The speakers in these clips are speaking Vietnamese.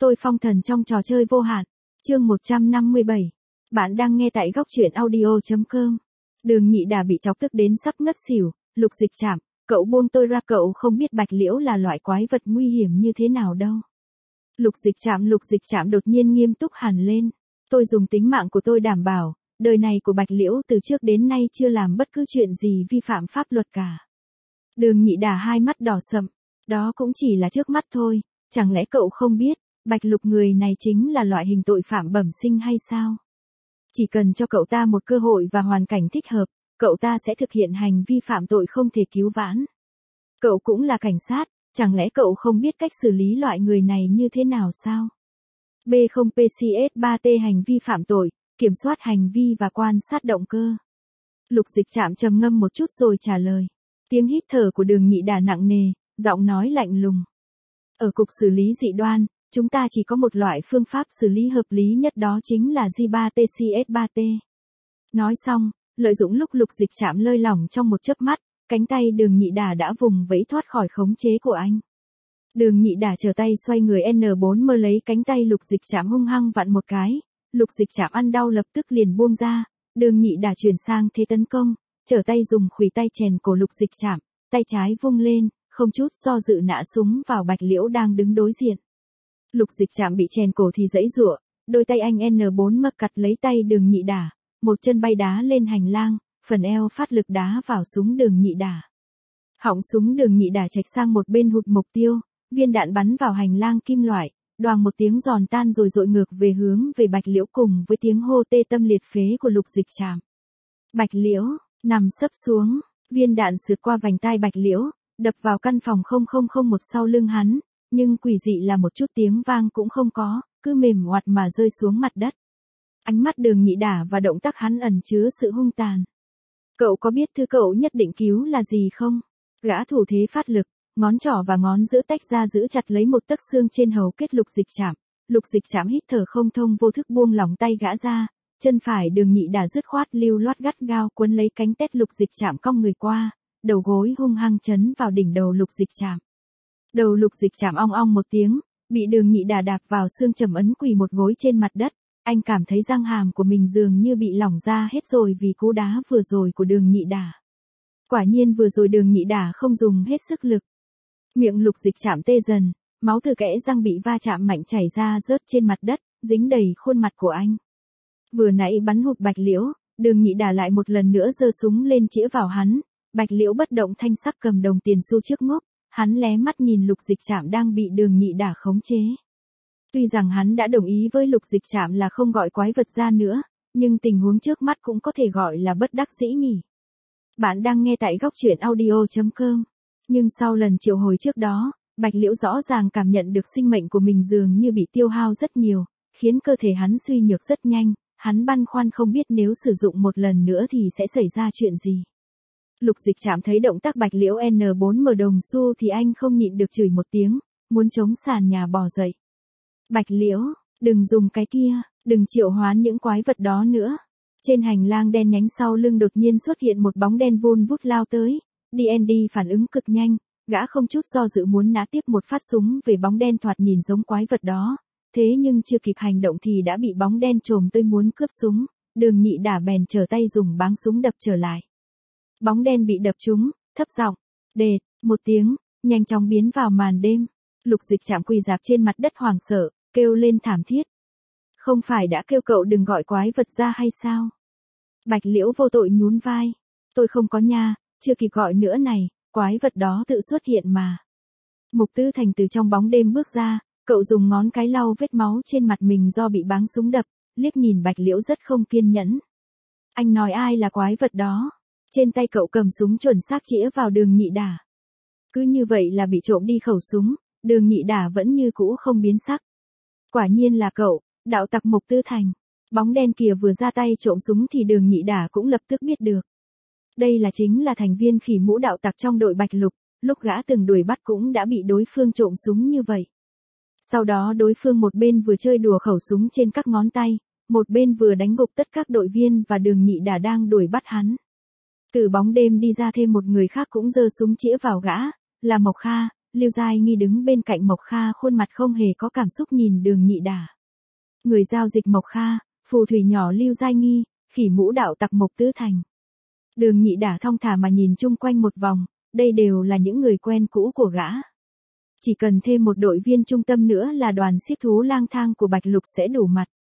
Tôi phong thần trong trò chơi vô hạn. Chương 157. Bạn đang nghe tại góc truyện audio.com. Đường Nhị Đà bị chọc tức đến sắp ngất xỉu. Lục Dịch Trạm, cậu buông tôi ra, cậu không biết Bạch Liễu là loại quái vật nguy hiểm như thế nào đâu. Lục Dịch Trạm đột nhiên nghiêm túc hẳn lên. Tôi dùng tính mạng của tôi đảm bảo, đời này của Bạch Liễu từ trước đến nay chưa làm bất cứ chuyện gì vi phạm pháp luật cả. Đường Nhị Đà hai mắt đỏ sậm. Đó cũng chỉ là trước mắt thôi, chẳng lẽ cậu không biết, Bạch Lục người này chính là loại hình tội phạm bẩm sinh hay sao? Chỉ cần cho cậu ta một cơ hội và hoàn cảnh thích hợp, cậu ta sẽ thực hiện hành vi phạm tội không thể cứu vãn. Cậu cũng là cảnh sát, chẳng lẽ cậu không biết cách xử lý loại người này như thế nào sao? B0PCS3T hành vi phạm tội, kiểm soát hành vi và quan sát động cơ. Lục Dịch Trạm trầm ngâm một chút rồi trả lời. Tiếng hít thở của Đường Nhị Đà nặng nề, giọng nói lạnh lùng. Ở cục xử lý dị đoan, chúng ta chỉ có một loại phương pháp xử lý hợp lý nhất, đó chính là J3TCS3T. Nói xong, lợi dụng lúc Lục Dịch Trạm lơi lỏng trong một chớp mắt, cánh tay Đường Nhị Đà đã vùng vẫy thoát khỏi khống chế của anh. Đường Nhị Đà trở tay xoay người N4 mơ lấy cánh tay Lục Dịch Trạm hung hăng vặn một cái. Lục Dịch Trạm ăn đau lập tức liền buông ra. Đường Nhị Đà chuyển sang thế tấn công, trở tay dùng khuỷu tay chèn cổ Lục Dịch Trạm, tay trái vung lên, không chút do dự nã súng vào Bạch Liễu đang đứng đối diện. Lục Dịch Trạm bị chèn cổ thì giãy giụa, đôi tay anh N4 mập cặt lấy tay Đường Nhị Đà, một chân bay đá lên hành lang, phần eo phát lực đá vào súng Đường Nhị Đà. Họng súng Đường Nhị Đà chệch sang một bên hụt mục tiêu, viên đạn bắn vào hành lang kim loại, đoàng một tiếng giòn tan rồi dội ngược về hướng về Bạch Liễu cùng với tiếng hô tê tâm liệt phế của Lục Dịch Trạm. Bạch Liễu nằm sấp xuống, viên đạn sượt qua vành tai Bạch Liễu, đập vào căn phòng 0001 sau lưng hắn, nhưng quỷ dị là một chút tiếng vang cũng không có, cứ mềm oặt mà rơi xuống mặt đất. Ánh mắt Đường Nhị Đà và động tác hắn ẩn chứa sự hung tàn. Cậu có biết thứ cậu nhất định cứu là gì không? Gã thủ thế phát lực, ngón trỏ và ngón giữa tách ra giữ chặt lấy một tấc xương trên hầu kết Lục Dịch Trạm. Lục Dịch Trạm hít thở không thông, vô thức buông lỏng tay gã ra, chân phải Đường Nhị Đà dứt khoát lưu loát gắt gao quấn lấy cánh tét Lục Dịch Trạm, cong người qua, đầu gối hung hăng chấn vào đỉnh đầu Lục Dịch Trạm. Đầu Lục Dịch Trạm ong ong một tiếng, bị Đường Nhị Đà đạp vào xương trầm ấn quỳ một gối trên mặt đất. Anh cảm thấy răng hàm của mình dường như bị lỏng ra hết rồi vì cú đá vừa rồi của Đường Nhị Đà. Quả nhiên vừa rồi Đường Nhị Đà không dùng hết sức lực. Miệng Lục Dịch Trạm tê dần, máu từ kẽ răng bị va chạm mạnh chảy ra rớt trên mặt đất, dính đầy khuôn mặt của anh. Vừa nãy bắn hụt Bạch Liễu, Đường Nhị Đà lại một lần nữa giơ súng lên chĩa vào hắn. Bạch Liễu bất động thanh sắc cầm đồng tiền xu trước ngốc, hắn lé mắt nhìn Lục Dịch Trạm đang bị Đường Nhị Đà khống chế. Tuy rằng hắn đã đồng ý với Lục Dịch Trạm là không gọi quái vật ra nữa, nhưng tình huống trước mắt cũng có thể gọi là bất đắc dĩ nhỉ. Bạn đang nghe tại góc truyện audio.com. Nhưng sau lần triệu hồi trước đó, Bạch Liễu rõ ràng cảm nhận được sinh mệnh của mình dường như bị tiêu hao rất nhiều, khiến cơ thể hắn suy nhược rất nhanh, hắn băn khoăn không biết nếu sử dụng một lần nữa thì sẽ xảy ra chuyện gì. Lục Dịch Trạm thấy động tác Bạch Liễu N4 mở đồng xu thì anh không nhịn được chửi một tiếng, muốn chống sàn nhà bò dậy. Bạch Liễu, đừng dùng cái kia, đừng triệu hoán những quái vật đó nữa. Trên hành lang đen nhánh sau lưng đột nhiên xuất hiện một bóng đen vun vút lao tới. D&D phản ứng cực nhanh, gã không chút do dự muốn nã tiếp một phát súng về bóng đen thoạt nhìn giống quái vật đó. Thế nhưng chưa kịp hành động thì đã bị bóng đen trồm tới muốn cướp súng. Đường Nhị Đà bèn trở tay dùng báng súng đập trở lại. Bóng đen bị đập trúng, thấp giọng, đệt, một tiếng, nhanh chóng biến vào màn đêm. Lục Dịch Trạm quỳ rạp trên mặt đất hoảng sợ, kêu lên thảm thiết. Không phải đã kêu cậu đừng gọi quái vật ra hay sao? Bạch Liễu vô tội nhún vai. Tôi không có nha, chưa kịp gọi nữa này, quái vật đó tự xuất hiện mà. Mục Tư Thành từ trong bóng đêm bước ra, cậu dùng ngón cái lau vết máu trên mặt mình do bị báng súng đập, liếc nhìn Bạch Liễu rất không kiên nhẫn. Anh nói ai là quái vật đó? Trên tay cậu cầm súng chuẩn xác chĩa vào Đường Nhị Đà. Cứ như vậy là bị trộm đi khẩu súng, Đường Nhị Đà vẫn như cũ không biến sắc. Quả nhiên là cậu, đạo tặc Mục Tư Thành. Bóng đen kia vừa ra tay trộm súng thì Đường Nhị Đà cũng lập tức biết được. Đây chính là thành viên khỉ mũ đạo tặc trong đội Bạch Lục, lúc gã từng đuổi bắt cũng đã bị đối phương trộm súng như vậy. Sau đó đối phương một bên vừa chơi đùa khẩu súng trên các ngón tay, một bên vừa đánh gục tất các đội viên và Đường Nhị Đà đang đuổi bắt hắn. Từ bóng đêm đi ra thêm một người khác cũng giơ súng chĩa vào gã, là Mộc Kha, Lưu Giai Nghi đứng bên cạnh Mộc Kha khuôn mặt không hề có cảm xúc nhìn Đường Nhị Đả. Người giao dịch Mộc Kha, phù thủy nhỏ Lưu Giai Nghi, khỉ mũ đạo tặc Mộc Tứ Thành. Đường Nhị Đả thong thả mà nhìn chung quanh một vòng, đây đều là những người quen cũ của gã. Chỉ cần thêm một đội viên trung tâm nữa là đoàn xiếc thú lang thang của Bạch Lục sẽ đủ mặt.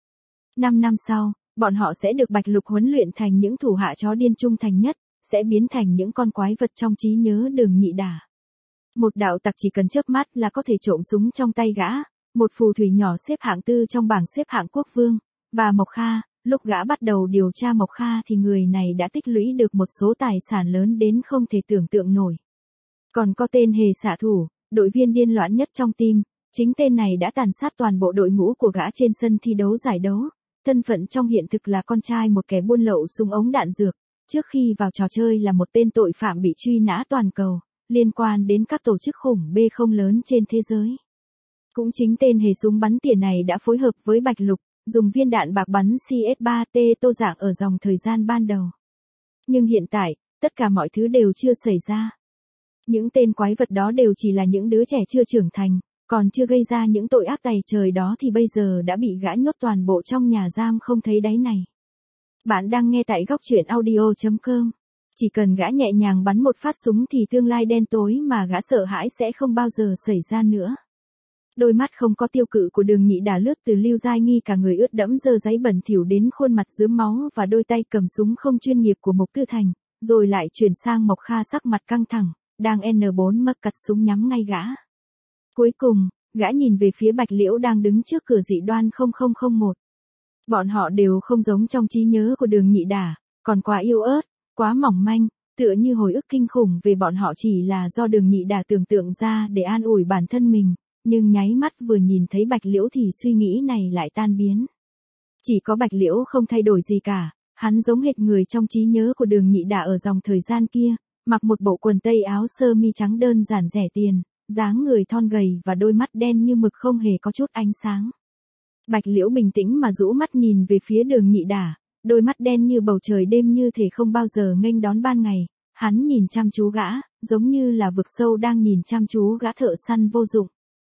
5 năm sau, bọn họ sẽ được Bạch Lục huấn luyện thành những thủ hạ chó điên trung thành nhất, sẽ biến thành những con quái vật trong trí nhớ Đường Nhị Đả. Một đạo tặc chỉ cần chớp mắt là có thể trộm súng trong tay gã, một phù thủy nhỏ xếp hạng 4 trong bảng xếp hạng quốc vương, và Mộc Kha, lúc gã bắt đầu điều tra Mộc Kha thì người này đã tích lũy được một số tài sản lớn đến không thể tưởng tượng nổi. Còn có tên hề xạ thủ, đội viên điên loạn nhất trong team, chính tên này đã tàn sát toàn bộ đội ngũ của gã trên sân thi đấu giải đấu. Thân phận trong hiện thực là con trai một kẻ buôn lậu súng ống đạn dược, trước khi vào trò chơi là một tên tội phạm bị truy nã toàn cầu, liên quan đến các tổ chức khủng bê không lớn trên thế giới. Cũng chính tên hề súng bắn tỉa này đã phối hợp với Bạch Lục, dùng viên đạn bạc bắn CS3T Tô Dạng ở dòng thời gian ban đầu. Nhưng hiện tại, tất cả mọi thứ đều chưa xảy ra. Những tên quái vật đó đều chỉ là những đứa trẻ chưa trưởng thành, còn chưa gây ra những tội ác tày trời đó thì bây giờ đã bị gã nhốt toàn bộ trong nhà giam không thấy đáy này. Bạn đang nghe tại góc truyện audio.com. Chỉ cần gã nhẹ nhàng bắn một phát súng thì tương lai đen tối mà gã sợ hãi sẽ không bao giờ xảy ra nữa. Đôi mắt không có tiêu cự của Đường Nhị Đả lướt từ Lưu Giai Nghi cả người ướt đẫm dơ giấy bẩn thỉu đến khuôn mặt rướm máu và đôi tay cầm súng không chuyên nghiệp của Mộc Tư Thành, rồi lại chuyển sang Mộc Kha sắc mặt căng thẳng, đang N4 mắc cặt súng nhắm ngay gã. Cuối cùng, gã nhìn về phía Bạch Liễu đang đứng trước cửa dị đoan 0001. Bọn họ đều không giống trong trí nhớ của Đường Nhị Đả, còn quá yếu ớt, quá mỏng manh, tựa như hồi ức kinh khủng về bọn họ chỉ là do Đường Nhị Đả tưởng tượng ra để an ủi bản thân mình, nhưng nháy mắt vừa nhìn thấy Bạch Liễu thì suy nghĩ này lại tan biến. Chỉ có Bạch Liễu không thay đổi gì cả, hắn giống hệt người trong trí nhớ của Đường Nhị Đả ở dòng thời gian kia, mặc một bộ quần tây áo sơ mi trắng đơn giản rẻ tiền, dáng người thon gầy và đôi mắt đen như mực không hề có chút ánh sáng. Bạch Liễu bình tĩnh mà rũ mắt nhìn về phía Đường Nhị Đả, đôi mắt đen như bầu trời đêm như thể không bao giờ nghênh đón ban ngày, hắn nhìn chăm chú gã, giống như là vực sâu đang nhìn chăm chú gã thợ săn vô dụng.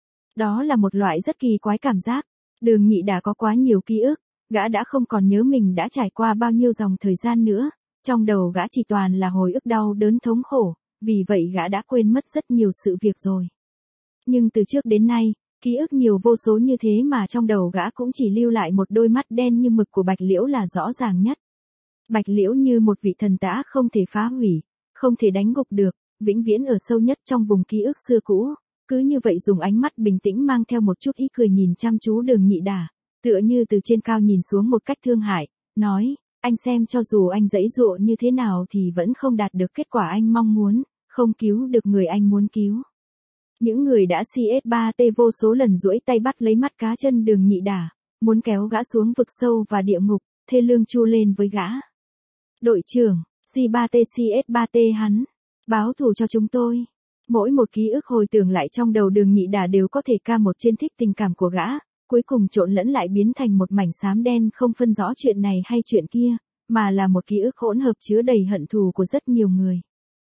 Đó là một loại rất kỳ quái cảm giác, Đường Nhị Đả có quá nhiều ký ức, gã đã không còn nhớ mình đã trải qua bao nhiêu dòng thời gian nữa, trong đầu gã chỉ toàn là hồi ức đau đớn thống khổ, vì vậy gã đã quên mất rất nhiều sự việc rồi. Nhưng từ trước đến nay, ký ức nhiều vô số như thế mà trong đầu gã cũng chỉ lưu lại một đôi mắt đen như mực của Bạch Liễu là rõ ràng nhất. Bạch Liễu như một vị thần tã không thể phá hủy, không thể đánh gục được, vĩnh viễn ở sâu nhất trong vùng ký ức xưa cũ, cứ như vậy dùng ánh mắt bình tĩnh mang theo một chút ý cười nhìn chăm chú Đường Nhị Đả, tựa như từ trên cao nhìn xuống một cách thương hại, nói, anh xem cho dù anh giãy giụa như thế nào thì vẫn không đạt được kết quả anh mong muốn, không cứu được người anh muốn cứu. Những người đã CS3T vô số lần duỗi tay bắt lấy mắt cá chân Đường Nhị Đả, muốn kéo gã xuống vực sâu và địa ngục, thê lương chu lên với gã. Đội trưởng, C3T CS3T hắn, báo thù cho chúng tôi. Mỗi một ký ức hồi tưởng lại trong đầu Đường Nhị Đả đều có thể ca một trên thích tình cảm của gã, cuối cùng trộn lẫn lại biến thành một mảnh xám đen không phân rõ chuyện này hay chuyện kia, mà là một ký ức hỗn hợp chứa đầy hận thù của rất nhiều người.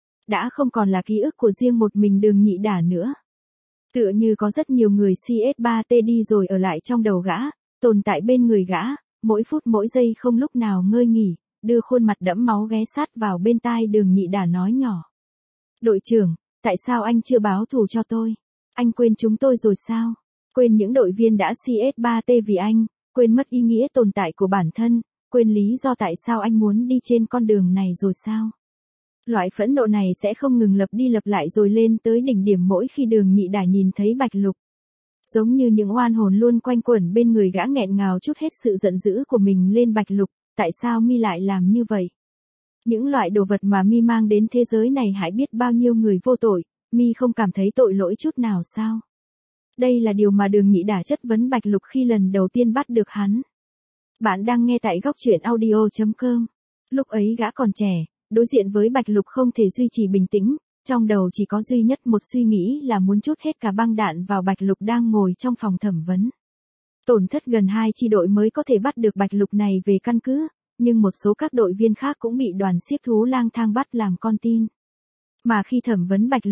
Đã không còn là ký ức của riêng một mình Đường Nhị Đả nữa. Tựa như có rất nhiều người CS3T đi rồi ở lại trong đầu gã, tồn tại bên người gã, mỗi phút mỗi giây không lúc nào ngơi nghỉ, đưa khuôn mặt đẫm máu ghé sát vào bên tai Đường Nhị Đả nói nhỏ. Đội trưởng, tại sao anh chưa báo thù cho tôi? Anh quên chúng tôi rồi sao? Quên những đội viên đã CS3T vì anh, quên mất ý nghĩa tồn tại của bản thân, quên lý do tại sao anh muốn đi trên con đường này rồi sao? Loại phẫn nộ này sẽ không ngừng lặp đi lặp lại rồi lên tới đỉnh điểm mỗi khi Đường Nhị Đả nhìn thấy Bạch Lục. Giống như những oan hồn luôn quanh quẩn bên người gã nghẹn ngào trút hết sự giận dữ của mình lên Bạch Lục, tại sao mi lại làm như vậy? Những loại đồ vật mà mi mang đến thế giới này hãy biết bao nhiêu người vô tội, mi không cảm thấy tội lỗi chút nào sao? Đây là điều mà Đường Nhị Đả chất vấn Bạch Lục khi lần đầu tiên bắt được hắn. Bạn đang nghe tại góc truyện audio.com. Lúc ấy gã còn trẻ, đối diện với Bạch Lục không thể duy trì bình tĩnh, trong đầu chỉ có duy nhất một suy nghĩ là muốn trút hết cả băng đạn vào Bạch Lục đang ngồi trong phòng thẩm vấn. Tổn thất gần 2 chi đội mới có thể bắt được Bạch Lục này về căn cứ, nhưng một số các đội viên khác cũng bị đoàn xiếc thú lang thang bắt làm con tin. Mà khi thẩm vấn Bạch Lục,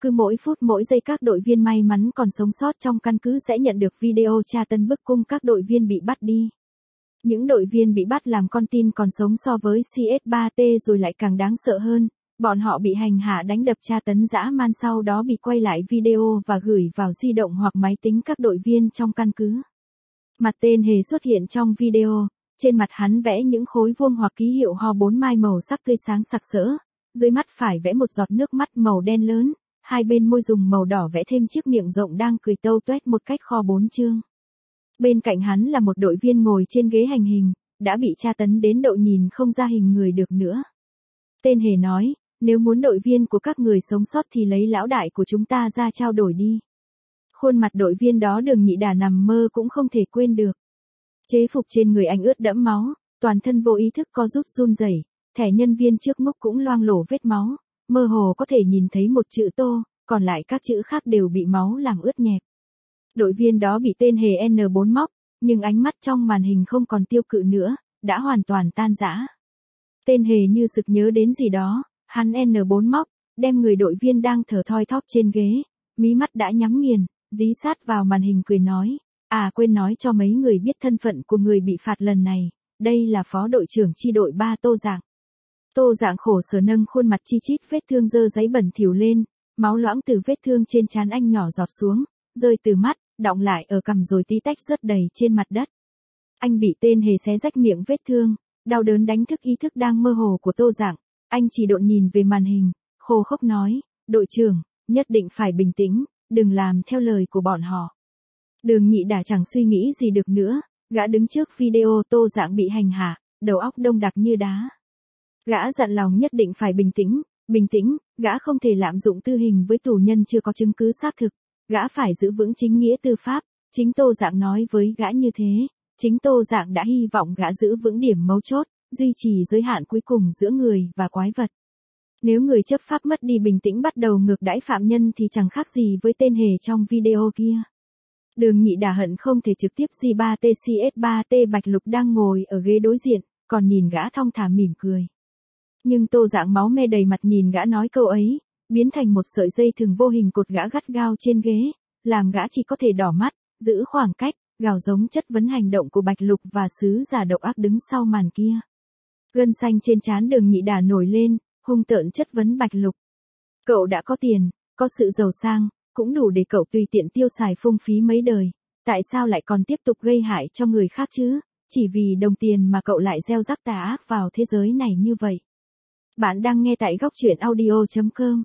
Cứ mỗi phút mỗi giây các đội viên may mắn còn sống sót trong căn cứ sẽ nhận được video tra tấn bức cung các đội viên bị bắt đi. Những đội viên bị bắt làm con tin còn sống so với CS3T rồi lại càng đáng sợ hơn, bọn họ bị hành hạ đánh đập tra tấn dã man sau đó bị quay lại video và gửi vào di động hoặc máy tính các đội viên trong căn cứ. Mặt tên Hề xuất hiện trong video, trên mặt hắn vẽ những khối vuông hoặc ký hiệu ho 4 mai màu sắc tươi sáng sặc sỡ, dưới mắt phải vẽ một giọt nước mắt màu đen lớn, hai bên môi dùng màu đỏ vẽ thêm chiếc miệng rộng đang cười tâu toét một cách kho 4 chương. Bên cạnh hắn là một đội viên ngồi trên ghế hành hình, đã bị tra tấn đến độ nhìn không ra hình người được nữa. Tên Hề nói, nếu muốn đội viên của các người sống sót thì lấy lão đại của chúng ta ra trao đổi đi. Khuôn mặt đội viên đó Đường Nhị Đà nằm mơ cũng không thể quên được. Chế phục trên người anh ướt đẫm máu, toàn thân vô ý thức co rút run rẩy, thẻ nhân viên trước múc cũng loang lổ vết máu, mơ hồ có thể nhìn thấy một chữ Tô, còn lại các chữ khác đều bị máu làm ướt nhẹp. Đội viên đó bị tên Hề N4 móc, nhưng ánh mắt trong màn hình không còn tiêu cự nữa, đã hoàn toàn tan rã. Tên Hề như sực nhớ đến gì đó, hắn N4 móc, đem người đội viên đang thở thoi thóp trên ghế, mí mắt đã nhắm nghiền, dí sát vào màn hình cười nói, quên nói cho mấy người biết thân phận của người bị phạt lần này, đây là phó đội trưởng chi đội 3 Tô Dạng. Tô Dạng khổ sở nâng khuôn mặt chi chít vết thương dơ giấy bẩn thỉu lên, máu loãng từ vết thương trên trán anh nhỏ giọt xuống, rơi từ mắt, đọng lại ở cằm rồi tí tách rớt đầy trên mặt đất. Anh bị tên Hề xé rách miệng vết thương, đau đớn đánh thức ý thức đang mơ hồ của Tô Dạng, anh chỉ độn nhìn về màn hình, khô khốc nói, đội trưởng, nhất định phải bình tĩnh, đừng làm theo lời của bọn họ. Đường Nhị Đà chẳng suy nghĩ gì được nữa, gã đứng trước video Tô Dạng bị hành hạ, đầu óc đông đặc như đá. Gã dặn lòng nhất định phải bình tĩnh, gã không thể lạm dụng tư hình với tù nhân chưa có chứng cứ xác thực, gã phải giữ vững chính nghĩa tư pháp, chính Tô Dạng nói với gã như thế, chính Tô Dạng đã hy vọng gã giữ vững điểm mấu chốt, duy trì giới hạn cuối cùng giữa người và quái vật. Nếu người chấp pháp mất đi bình tĩnh bắt đầu ngược đãi phạm nhân thì chẳng khác gì với tên Hề trong video kia. Đường Nhị Đà hận không thể trực tiếp J3T CS3T Bạch Lục đang ngồi ở ghế đối diện, còn nhìn gã thong thả mỉm cười. Nhưng Tô Dạng máu me đầy mặt nhìn gã nói câu ấy, biến thành một sợi dây thừng vô hình cột gã gắt gao trên ghế, làm gã chỉ có thể đỏ mắt, giữ khoảng cách, gào giống chất vấn hành động của Bạch Lục và sứ giả độc ác đứng sau màn kia. Gân xanh trên trán Đường Nhị Đà nổi lên, hung tợn chất vấn Bạch Lục. Cậu đã có tiền, có sự giàu sang, cũng đủ để cậu tùy tiện tiêu xài phung phí mấy đời, tại sao lại còn tiếp tục gây hại cho người khác chứ, chỉ vì đồng tiền mà cậu lại gieo rắc tà ác vào thế giới này như vậy. Bạn đang nghe tại góc truyện audio.com.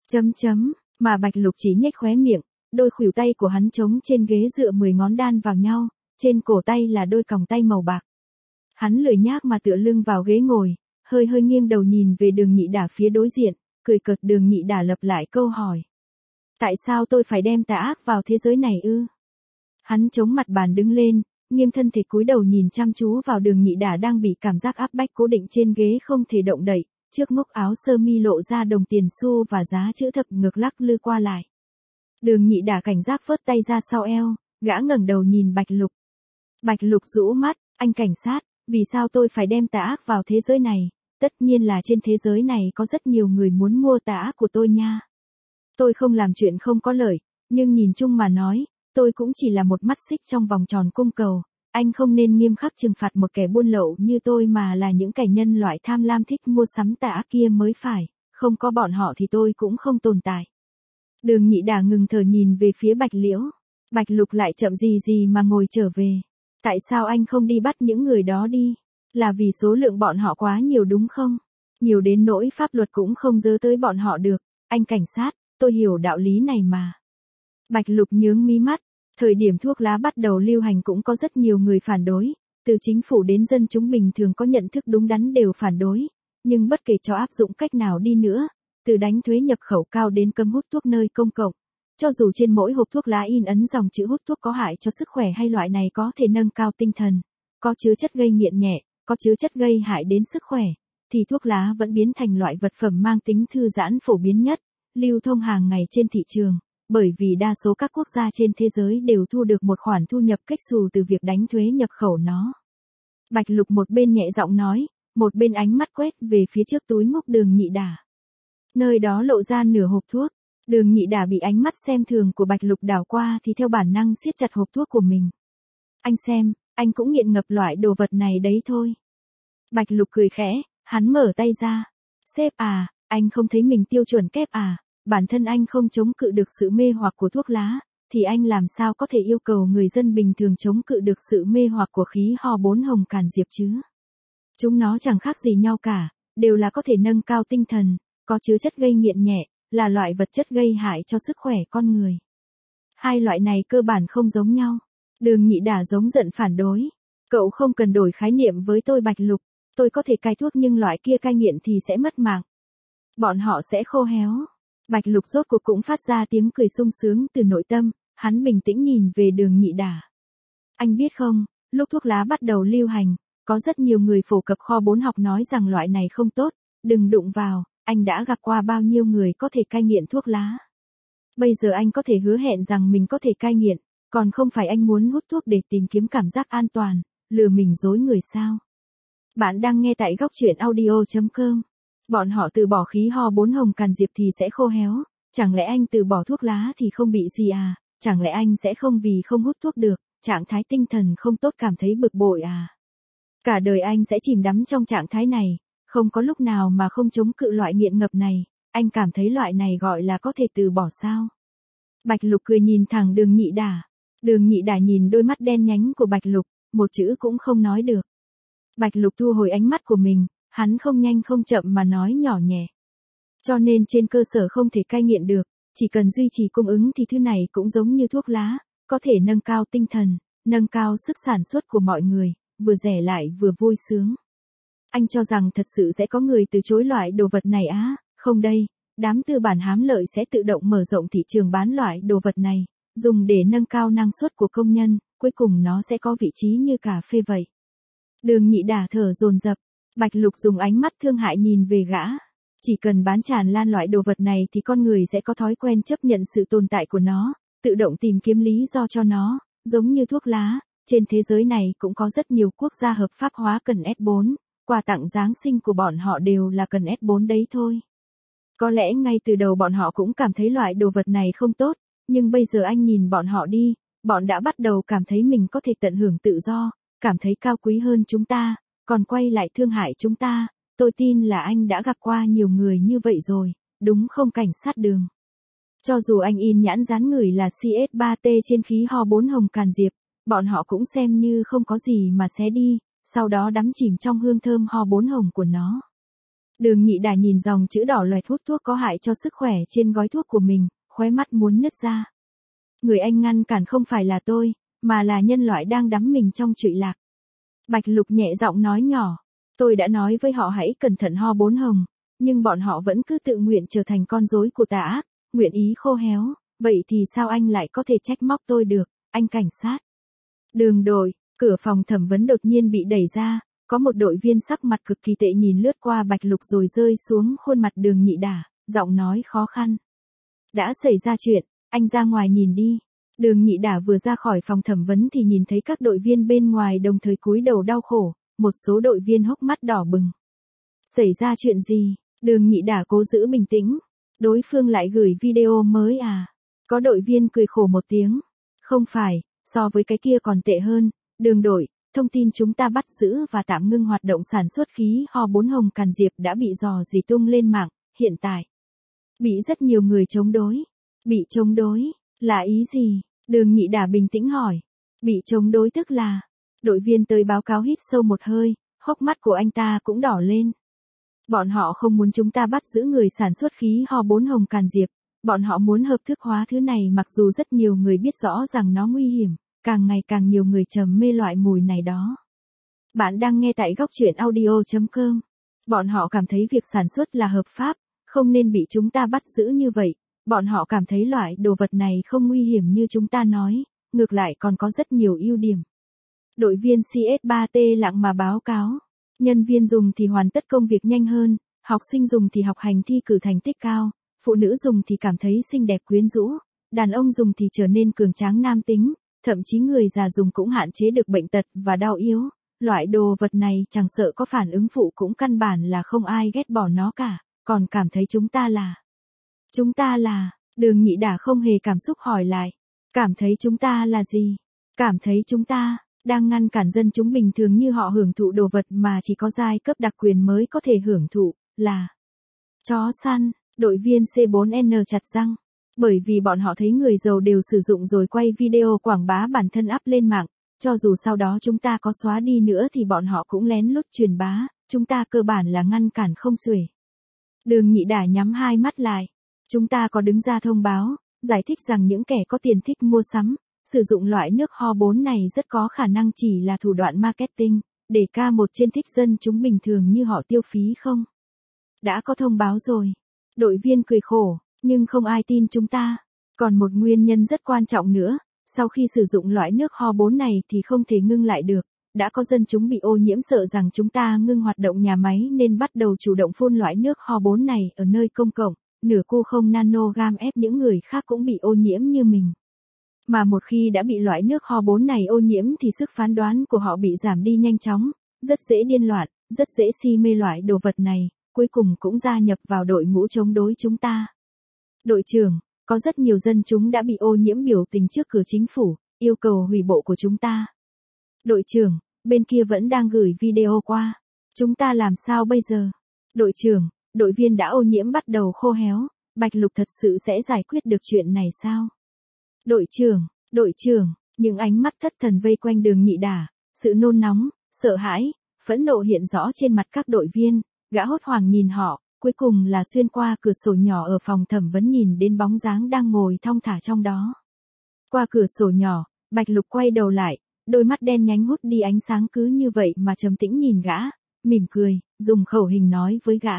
Mà Bạch Lục chỉ nhếch khóe miệng, đôi khuỷu tay của hắn trống trên ghế dựa 10 ngón đan vào nhau, trên cổ tay là đôi còng tay màu bạc. Hắn lười nhác mà tựa lưng vào ghế ngồi, hơi nghiêng đầu nhìn về Đường Nhị Đà phía đối diện, cười cợt. Đường Nhị Đà lặp lại câu hỏi. Tại sao tôi phải đem tà ác vào thế giới này ư? Hắn chống mặt bàn đứng lên, nghiêng thân thể cúi đầu nhìn chăm chú vào Đường Nhị Đà đang bị cảm giác áp bách cố định trên ghế không thể động đậy, trước ngốc áo sơ mi lộ ra đồng tiền xu và giá chữ thập ngược lắc lư qua lại. Đường Nhị Đà cảnh giác vớt tay ra sau eo, gã ngẩng đầu nhìn Bạch Lục. Bạch Lục rũ mắt, anh cảnh sát, vì sao tôi phải đem tà ác vào thế giới này? Tất nhiên là trên thế giới này có rất nhiều người muốn mua tà ác của tôi nha. Tôi không làm chuyện không có lợi, nhưng nhìn chung mà nói, tôi cũng chỉ là một mắt xích trong vòng tròn cung cầu. Anh không nên nghiêm khắc trừng phạt một kẻ buôn lậu như tôi mà là những kẻ nhân loại tham lam thích mua sắm tà ác kia mới phải, không có bọn họ thì tôi cũng không tồn tại. Đường Nhị Đà ngừng thở nhìn về phía Bạch Liễu. Bạch Lục lại chậm gì mà ngồi trở về. Tại sao anh không đi bắt những người đó đi? Là vì số lượng bọn họ quá nhiều đúng không? Nhiều đến nỗi pháp luật cũng không dớ tới bọn họ được. Anh cảnh sát, tôi hiểu đạo lý này mà. Bạch Lục nhướng mí mắt. Thời điểm thuốc lá bắt đầu lưu hành cũng có rất nhiều người phản đối. Từ chính phủ đến dân chúng bình thường có nhận thức đúng đắn đều phản đối. Nhưng bất kể cho áp dụng cách nào đi nữa, từ đánh thuế nhập khẩu cao đến cấm hút thuốc nơi công cộng. Cho dù trên mỗi hộp thuốc lá in ấn dòng chữ hút thuốc có hại cho sức khỏe hay loại này có thể nâng cao tinh thần, có chứa chất gây nghiện nhẹ, có chứa chất gây hại đến sức khỏe, thì thuốc lá vẫn biến thành loại vật phẩm mang tính thư giãn phổ biến nhất, lưu thông hàng ngày trên thị trường, bởi vì đa số các quốc gia trên thế giới đều thu được một khoản thu nhập cách xù từ việc đánh thuế nhập khẩu nó. Bạch Lục một bên nhẹ giọng nói, một bên ánh mắt quét về phía trước túi ngốc Đường Nhị Đà. Nơi đó lộ ra nửa hộp thuốc. Đường Nhị Đả bị ánh mắt xem thường của Bạch Lục đảo qua thì theo bản năng siết chặt hộp thuốc của mình. Anh xem, anh cũng nghiện ngập loại đồ vật này đấy thôi. Bạch Lục cười khẽ, hắn mở tay ra. Sếp à, anh không thấy mình tiêu chuẩn kép à, bản thân anh không chống cự được sự mê hoặc của thuốc lá, thì anh làm sao có thể yêu cầu người dân bình thường chống cự được sự mê hoặc của khí ho 4 hồng càn diệp chứ? Chúng nó chẳng khác gì nhau cả, đều là có thể nâng cao tinh thần, có chứa chất gây nghiện nhẹ, là loại vật chất gây hại cho sức khỏe con người. Hai loại này cơ bản không giống nhau. Đường Nhị Đả giống giận phản đối. Cậu không cần đổi khái niệm với tôi Bạch Lục, tôi có thể cai thuốc nhưng loại kia cai nghiện thì sẽ mất mạng. Bọn họ sẽ khô héo. Bạch Lục rốt cuộc cũng phát ra tiếng cười sung sướng từ nội tâm, hắn bình tĩnh nhìn về Đường Nhị Đả. Anh biết không, lúc thuốc lá bắt đầu lưu hành, có rất nhiều người phổ cập kho 4 học nói rằng loại này không tốt, đừng đụng vào, anh đã gặp qua bao nhiêu người có thể cai nghiện thuốc lá. Bây giờ anh có thể hứa hẹn rằng mình có thể cai nghiện, còn không phải anh muốn hút thuốc để tìm kiếm cảm giác an toàn, lừa mình dối người sao. Bạn đang nghe tại góc truyện audio.com. Bọn họ từ bỏ khí ho 4 hồng càn diệp thì sẽ khô héo, chẳng lẽ anh từ bỏ thuốc lá thì không bị gì à, chẳng lẽ anh sẽ không vì không hút thuốc được, trạng thái tinh thần không tốt cảm thấy bực bội à. Cả đời anh sẽ chìm đắm trong trạng thái này, không có lúc nào mà không chống cự loại nghiện ngập này, anh cảm thấy loại này gọi là có thể từ bỏ sao. Bạch Lục cười nhìn thẳng Đường Nhị Đả. Đường Nhị Đả nhìn đôi mắt đen nhánh của Bạch Lục, một chữ cũng không nói được. Bạch Lục thu hồi ánh mắt của mình, hắn không nhanh không chậm mà nói nhỏ nhẹ. Cho nên trên cơ sở không thể cai nghiện được, chỉ cần duy trì cung ứng thì thứ này cũng giống như thuốc lá, có thể nâng cao tinh thần, nâng cao sức sản xuất của mọi người, vừa rẻ lại vừa vui sướng. Anh cho rằng thật sự sẽ có người từ chối loại đồ vật này á, không đây, đám tư bản hám lợi sẽ tự động mở rộng thị trường bán loại đồ vật này, dùng để nâng cao năng suất của công nhân, cuối cùng nó sẽ có vị trí như cà phê vậy. Đường Nhị Đả thở dồn dập, Bạch Lục dùng ánh mắt thương hại nhìn về gã. Chỉ cần bán tràn lan loại đồ vật này thì con người sẽ có thói quen chấp nhận sự tồn tại của nó, tự động tìm kiếm lý do cho nó, giống như thuốc lá, trên thế giới này cũng có rất nhiều quốc gia hợp pháp hóa cần S4, quà tặng Giáng sinh của bọn họ đều là cần S4 đấy thôi. Có lẽ ngay từ đầu bọn họ cũng cảm thấy loại đồ vật này không tốt, nhưng bây giờ anh nhìn bọn họ đi, bọn đã bắt đầu cảm thấy mình có thể tận hưởng tự do, cảm thấy cao quý hơn chúng ta, còn quay lại thương hại chúng ta. Tôi tin là anh đã gặp qua nhiều người như vậy rồi, đúng không cảnh sát Đường? Cho dù anh in nhãn dán người là CS3T trên khí ho 4 hồng càn diệp, bọn họ cũng xem như không có gì mà xé đi, sau đó đắm chìm trong hương thơm ho 4 hồng của nó. Đường Nhị Đả nhìn dòng chữ đỏ loẹt hút thuốc có hại cho sức khỏe trên gói thuốc của mình, khóe mắt muốn nứt ra. Người anh ngăn cản không phải là tôi, mà là nhân loại đang đắm mình trong trụy lạc. Bạch Lục nhẹ giọng nói nhỏ. Tôi đã nói với họ hãy cẩn thận ho 4 hồng, nhưng bọn họ vẫn cứ tự nguyện trở thành con rối của tà ác, nguyện ý khô héo, vậy thì sao anh lại có thể trách móc tôi được, anh cảnh sát. Đường đội, cửa phòng thẩm vấn đột nhiên bị đẩy ra, có một đội viên sắc mặt cực kỳ tệ nhìn lướt qua Bạch Lục rồi rơi xuống khuôn mặt Đường Nhị Đả, giọng nói khó khăn. Đã xảy ra chuyện, anh ra ngoài nhìn đi. Đường Nhị Đả vừa ra khỏi phòng thẩm vấn thì nhìn thấy các đội viên bên ngoài đồng thời cúi đầu đau khổ. Một số đội viên hốc mắt đỏ bừng. Xảy ra chuyện gì? Đường Nhị Đả cố giữ bình tĩnh. Đối phương lại gửi video mới à? Có đội viên cười khổ một tiếng. Không phải, so với cái kia còn tệ hơn. Đường đội, thông tin chúng ta bắt giữ và tạm ngưng hoạt động sản xuất khí ho 4 hồng càn diệp đã bị dò dỉ tung lên mạng, hiện tại. Bị rất nhiều người chống đối. Bị chống đối, là ý gì? Đường Nhị Đả bình tĩnh hỏi. Bị chống đối tức là... Đội viên tới báo cáo hít sâu một hơi, hốc mắt của anh ta cũng đỏ lên. Bọn họ không muốn chúng ta bắt giữ người sản xuất khí ho 4 hồng càn diệp, bọn họ muốn hợp thức hóa thứ này mặc dù rất nhiều người biết rõ rằng nó nguy hiểm, càng ngày càng nhiều người trầm mê loại mùi này đó. Bạn đang nghe tại góc truyện audio.com. Bọn họ cảm thấy việc sản xuất là hợp pháp, không nên bị chúng ta bắt giữ như vậy, bọn họ cảm thấy loại đồ vật này không nguy hiểm như chúng ta nói, ngược lại còn có rất nhiều ưu điểm. Đội viên CS3T lặng mà báo cáo. Nhân viên dùng thì hoàn tất công việc nhanh hơn, học sinh dùng thì học hành thi cử thành tích cao, phụ nữ dùng thì cảm thấy xinh đẹp quyến rũ, đàn ông dùng thì trở nên cường tráng nam tính, thậm chí người già dùng cũng hạn chế được bệnh tật và đau yếu. Loại đồ vật này chẳng sợ có phản ứng phụ cũng căn bản là không ai ghét bỏ nó cả, còn cảm thấy chúng ta là Đường Nhị Đả không hề cảm xúc hỏi lại. Cảm thấy chúng ta là gì? Cảm thấy chúng ta đang ngăn cản dân chúng bình thường như họ hưởng thụ đồ vật mà chỉ có giai cấp đặc quyền mới có thể hưởng thụ, là chó săn. Đội viên C4N chặt răng. Bởi vì bọn họ thấy người giàu đều sử dụng rồi quay video quảng bá bản thân up lên mạng, cho dù sau đó chúng ta có xóa đi nữa thì bọn họ cũng lén lút truyền bá, chúng ta cơ bản là ngăn cản không xuể. Đường Nhị Đả nhắm hai mắt lại. Chúng ta có đứng ra thông báo, giải thích rằng những kẻ có tiền thích mua sắm, sử dụng loại nước Ho4 này rất có khả năng chỉ là thủ đoạn marketing, để K1 trên thích dân chúng bình thường như họ tiêu phí không? Đã có thông báo rồi. Đội viên cười khổ, nhưng không ai tin chúng ta. Còn một nguyên nhân rất quan trọng nữa, sau khi sử dụng loại nước Ho4 này thì không thể ngưng lại được. Đã có dân chúng bị ô nhiễm sợ rằng chúng ta ngưng hoạt động nhà máy nên bắt đầu chủ động phun loại nước Ho4 này ở nơi công cộng, nửa cu không nanogam ép những người khác cũng bị ô nhiễm như mình. Mà một khi đã bị loại nước Ho4 này ô nhiễm thì sức phán đoán của họ bị giảm đi nhanh chóng, rất dễ điên loạn, rất dễ si mê loại đồ vật này, cuối cùng cũng gia nhập vào đội ngũ chống đối chúng ta. Đội trưởng, có rất nhiều dân chúng đã bị ô nhiễm biểu tình trước cửa chính phủ, yêu cầu hủy bộ của chúng ta. Đội trưởng, bên kia vẫn đang gửi video qua. Chúng ta làm sao bây giờ? Đội trưởng, đội viên đã ô nhiễm bắt đầu khô héo, Bạch Lục thật sự sẽ giải quyết được chuyện này sao? Đội trưởng, những ánh mắt thất thần vây quanh Đường Nhị Đả, sự nôn nóng, sợ hãi, phẫn nộ hiện rõ trên mặt các đội viên, gã hốt hoảng nhìn họ, cuối cùng là xuyên qua cửa sổ nhỏ ở phòng thẩm vấn nhìn đến bóng dáng đang ngồi thong thả trong đó. Qua cửa sổ nhỏ, Bạch Lục quay đầu lại, đôi mắt đen nhánh hút đi ánh sáng cứ như vậy mà trầm tĩnh nhìn gã, mỉm cười, dùng khẩu hình nói với gã.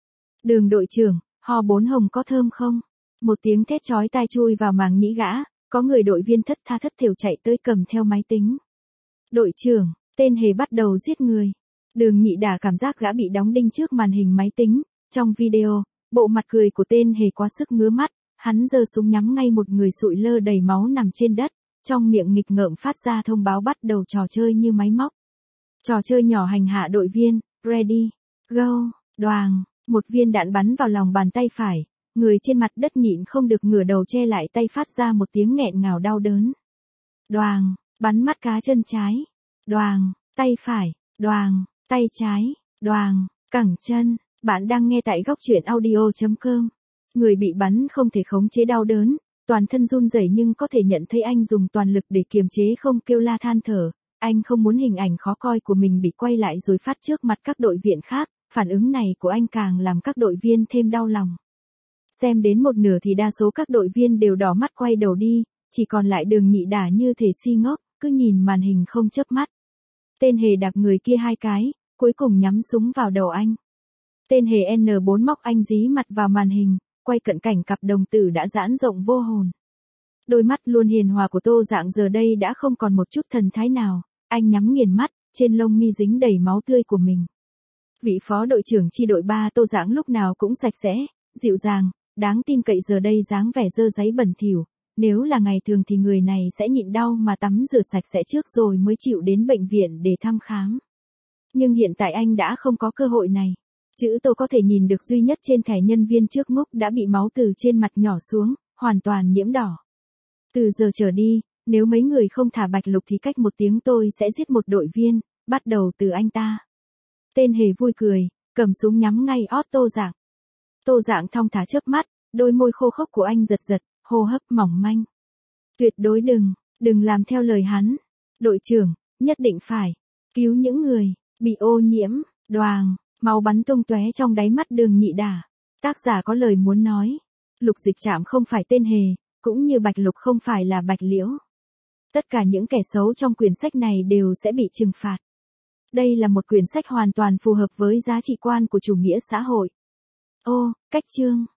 Đường đội trưởng, Ho4 hồng có thơm không? Một tiếng thét chói tai chui vào màng nhĩ gã, có người đội viên thất tha thất thểu chạy tới cầm theo máy tính. Đội trưởng, tên hề bắt đầu giết người. Đường Nhị Đả cảm giác gã bị đóng đinh trước màn hình máy tính. Trong video, bộ mặt cười của tên hề quá sức ngứa mắt, hắn giơ súng nhắm ngay một người sụi lơ đầy máu nằm trên đất, trong miệng nghịch ngợm phát ra thông báo bắt đầu trò chơi như máy móc. Trò chơi nhỏ hành hạ đội viên, ready, go, đoàng, một viên đạn bắn vào lòng bàn tay phải, người trên mặt đất nhịn không được ngửa đầu che lại tay phát ra một tiếng nghẹn ngào đau đớn. Đoàng, bắn mắt cá chân trái, đoàng, tay phải, đoàng, tay trái, đoàng, cẳng chân. Bạn đang nghe tại góc truyện audio.com. Người bị bắn không thể khống chế đau đớn, toàn thân run rẩy nhưng có thể nhận thấy anh dùng toàn lực để kiềm chế không kêu la than thở. Anh không muốn hình ảnh khó coi của mình bị quay lại rồi phát trước mặt các đội viên khác, phản ứng này của anh càng làm các đội viên thêm đau lòng. Xem đến một nửa thì đa số các đội viên đều đỏ mắt quay đầu đi, chỉ còn lại Đường Nhị Đả như thể si ngốc, cứ nhìn màn hình không chớp mắt. Tên hề đạp người kia hai cái, cuối cùng nhắm súng vào đầu anh. Tên hề N4 móc anh dí mặt vào màn hình, quay cận cảnh cặp đồng tử đã giãn rộng vô hồn. Đôi mắt luôn hiền hòa của Tô Dạng giờ đây đã không còn một chút thần thái nào, anh nhắm nghiền mắt, trên lông mi dính đầy máu tươi của mình. Vị phó đội trưởng chi đội 3 Tô Dạng lúc nào cũng sạch sẽ, dịu dàng, đáng tin cậy giờ đây dáng vẻ dơ dáy bẩn thỉu. Nếu là ngày thường thì người này sẽ nhịn đau mà tắm rửa sạch sẽ trước rồi mới chịu đến bệnh viện để thăm khám. Nhưng hiện tại anh đã không có cơ hội này. Chữ Tô có thể nhìn được duy nhất trên thẻ nhân viên trước ngúc đã bị máu từ trên mặt nhỏ xuống, hoàn toàn nhiễm đỏ. Từ giờ trở đi, nếu mấy người không thả Bạch Lục thì cách một tiếng tôi sẽ giết một đội viên, bắt đầu từ anh ta. Tên hề vui cười, cầm súng nhắm ngay ót Tô Dạng. Tô Dạng thong thả chớp mắt, đôi môi khô khốc của anh giật giật, hô hấp mỏng manh. Tuyệt đối đừng làm theo lời hắn. Đội trưởng, nhất định phải cứu những người bị ô nhiễm. Đoàng, máu bắn tung tóe trong đáy mắt Đường Nhị Đả. Tác giả có lời muốn nói. Lục Dịch Trạm không phải tên hề, cũng như Bạch Lục không phải là Bạch Liễu. Tất cả những kẻ xấu trong quyển sách này đều sẽ bị trừng phạt. Đây là một quyển sách hoàn toàn phù hợp với giá trị quan của chủ nghĩa xã hội. Ô, cách chương.